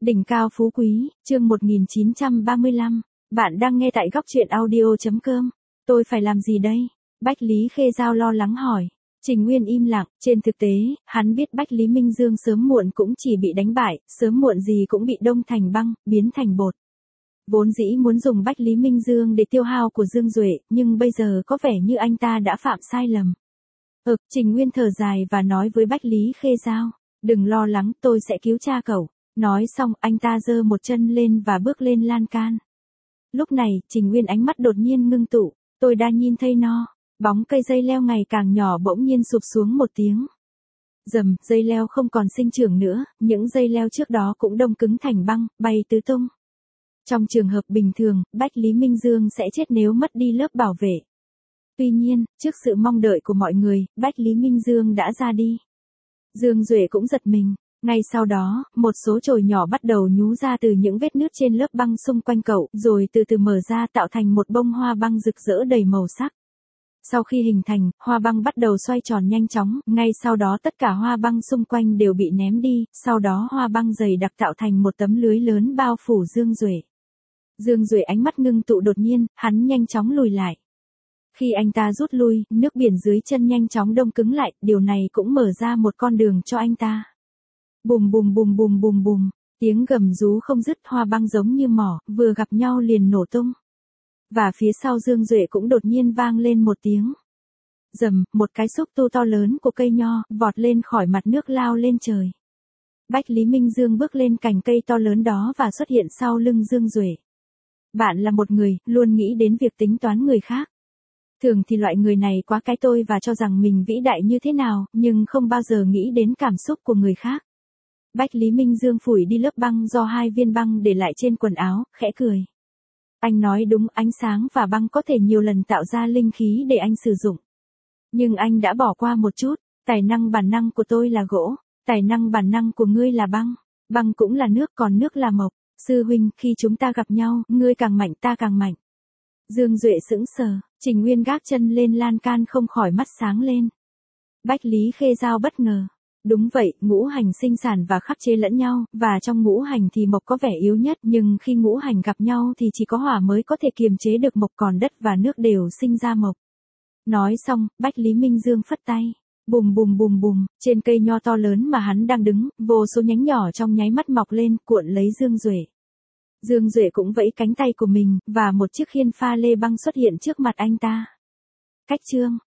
Đỉnh cao phú quý, chương 1935. Bạn đang nghe tại góc truyện audio.com. Tôi phải làm gì đây? Bách Lý Khê Giao lo lắng hỏi. Trình Nguyên im lặng, trên thực tế, hắn biết Bách Lý Minh Dương sớm muộn cũng chỉ bị đánh bại, sớm muộn gì cũng bị đông thành băng, biến thành bột. Vốn dĩ muốn dùng Bách Lý Minh Dương để tiêu hao của Dương Duệ, nhưng bây giờ có vẻ như anh ta đã phạm sai lầm. Trình Nguyên thở dài và nói với Bách Lý Khê Giao. Đừng lo lắng, tôi sẽ cứu cha cậu. Nói xong, anh ta giơ một chân lên và bước lên lan can. Lúc này, Trình Nguyên ánh mắt đột nhiên ngưng tụ. Tôi đã nhìn thấy nó. Bóng cây dây leo ngày càng nhỏ bỗng nhiên sụp xuống một tiếng. Rầm, dây leo không còn sinh trưởng nữa, những dây leo trước đó cũng đông cứng thành băng, bay tứ tung. Trong trường hợp bình thường, Bách Lý Minh Dương sẽ chết nếu mất đi lớp bảo vệ. Tuy nhiên, trước sự mong đợi của mọi người, Bách Lý Minh Dương đã ra đi. Dương Duệ cũng giật mình. Ngay sau đó, một số chồi nhỏ bắt đầu nhú ra từ những vết nứt trên lớp băng xung quanh cậu, rồi từ từ mở ra tạo thành một bông hoa băng rực rỡ đầy màu sắc. Sau khi hình thành, hoa băng bắt đầu xoay tròn nhanh chóng, ngay sau đó tất cả hoa băng xung quanh đều bị ném đi, sau đó hoa băng dày đặc tạo thành một tấm lưới lớn bao phủ Dương Duệ. Dương Duệ ánh mắt ngưng tụ đột nhiên, hắn nhanh chóng lùi lại. Khi anh ta rút lui, nước biển dưới chân nhanh chóng đông cứng lại, điều này cũng mở ra một con đường cho anh ta. Bùm bùm bùm bùm bùm bùm, tiếng gầm rú không dứt, hoa băng giống như mỏ, vừa gặp nhau liền nổ tung. Và phía sau Dương Duệ cũng đột nhiên vang lên một tiếng. Rầm, một cái xúc tu to lớn của cây nho, vọt lên khỏi mặt nước lao lên trời. Bách Lý Minh Dương bước lên cành cây to lớn đó và xuất hiện sau lưng Dương Duệ. Bạn là một người, luôn nghĩ đến việc tính toán người khác. Thường thì loại người này quá cái tôi và cho rằng mình vĩ đại như thế nào, nhưng không bao giờ nghĩ đến cảm xúc của người khác. Bách Lý Minh Dương phủi đi lớp băng do 2 viên băng để lại trên quần áo, khẽ cười. Anh nói đúng, ánh sáng và băng có thể nhiều lần tạo ra linh khí để anh sử dụng. Nhưng anh đã bỏ qua một chút, tài năng bản năng của tôi là gỗ, tài năng bản năng của ngươi là băng, băng cũng là nước còn nước là mộc. Sư huynh, khi chúng ta gặp nhau, ngươi càng mạnh ta càng mạnh. Dương Duệ sững sờ, Trình Nguyên gác chân lên lan can không khỏi mắt sáng lên. Bách Lý Khê Giao bất ngờ. Đúng vậy, ngũ hành sinh sản và khắc chế lẫn nhau, và trong ngũ hành thì mộc có vẻ yếu nhất, nhưng khi ngũ hành gặp nhau thì chỉ có hỏa mới có thể kiềm chế được mộc, còn đất và nước đều sinh ra mộc. Nói xong, Bách Lý Minh Dương phất tay. Bùm bùm bùm bùm, trên cây nho to lớn mà hắn đang đứng, vô số nhánh nhỏ trong nháy mắt mọc lên, cuộn lấy Dương Duệ. Dương Duệ cũng vẫy cánh tay của mình, và một chiếc khiên pha lê băng xuất hiện trước mặt anh ta. Cách chương